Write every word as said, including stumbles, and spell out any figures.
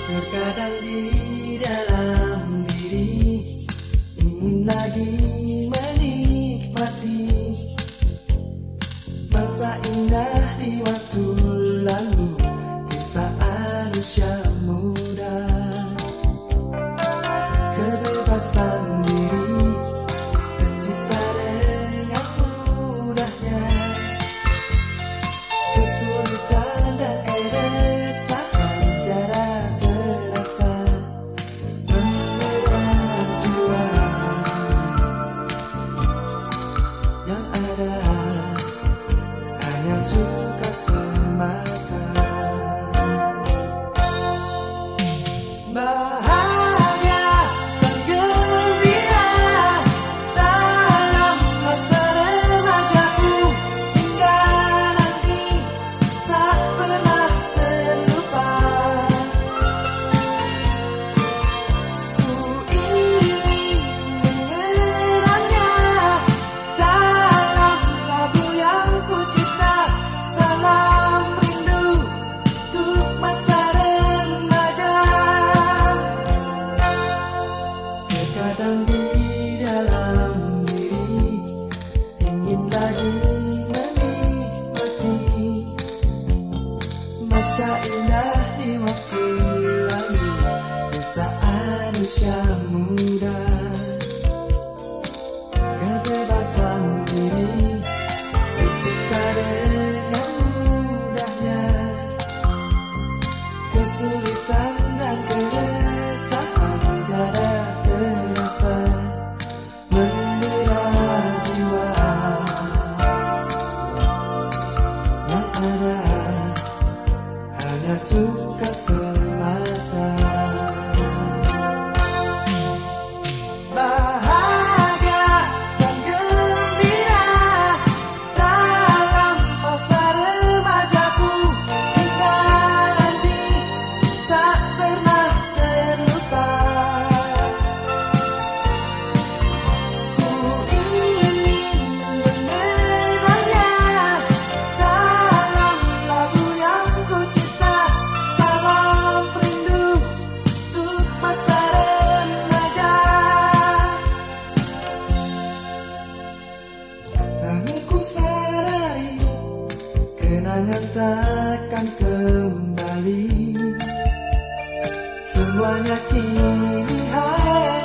Terkadang di dalam diri ingin lagi menikmati masa indah di waktu lalu di saat usia muda. Kebebasan diri tercipta dengan mudahnya, kesulitan dan keresahan jarang terasa mengeram jiwa. Yang ada hanya suka semata. Bahagia dan gembira dalam masa remajaku, hingga nanti tak pernah terlupa. Ku ingin mengenalnya dalam lagu yang ku cipta. Salam rindu untuk masa remaja. Terkadang di dalam diri ingin lagi menikmati masa indah di waktu lalu di saat usia muda. Kebebasan diri tercipta dengan mudahnya, kesulitan dan keresahan tiada terasa mendera jiwa. Yang ada hanya suka semata. Bahagia dan gembira dalam masa remajaku, hingga nanti tak pernah terlupa. Ku ingin mengenalnya dalam lagu yang ku cipta. Salam rindu untuk masa remaja. Namun ku sadari kenangan takkan kembali, semuanya kini hai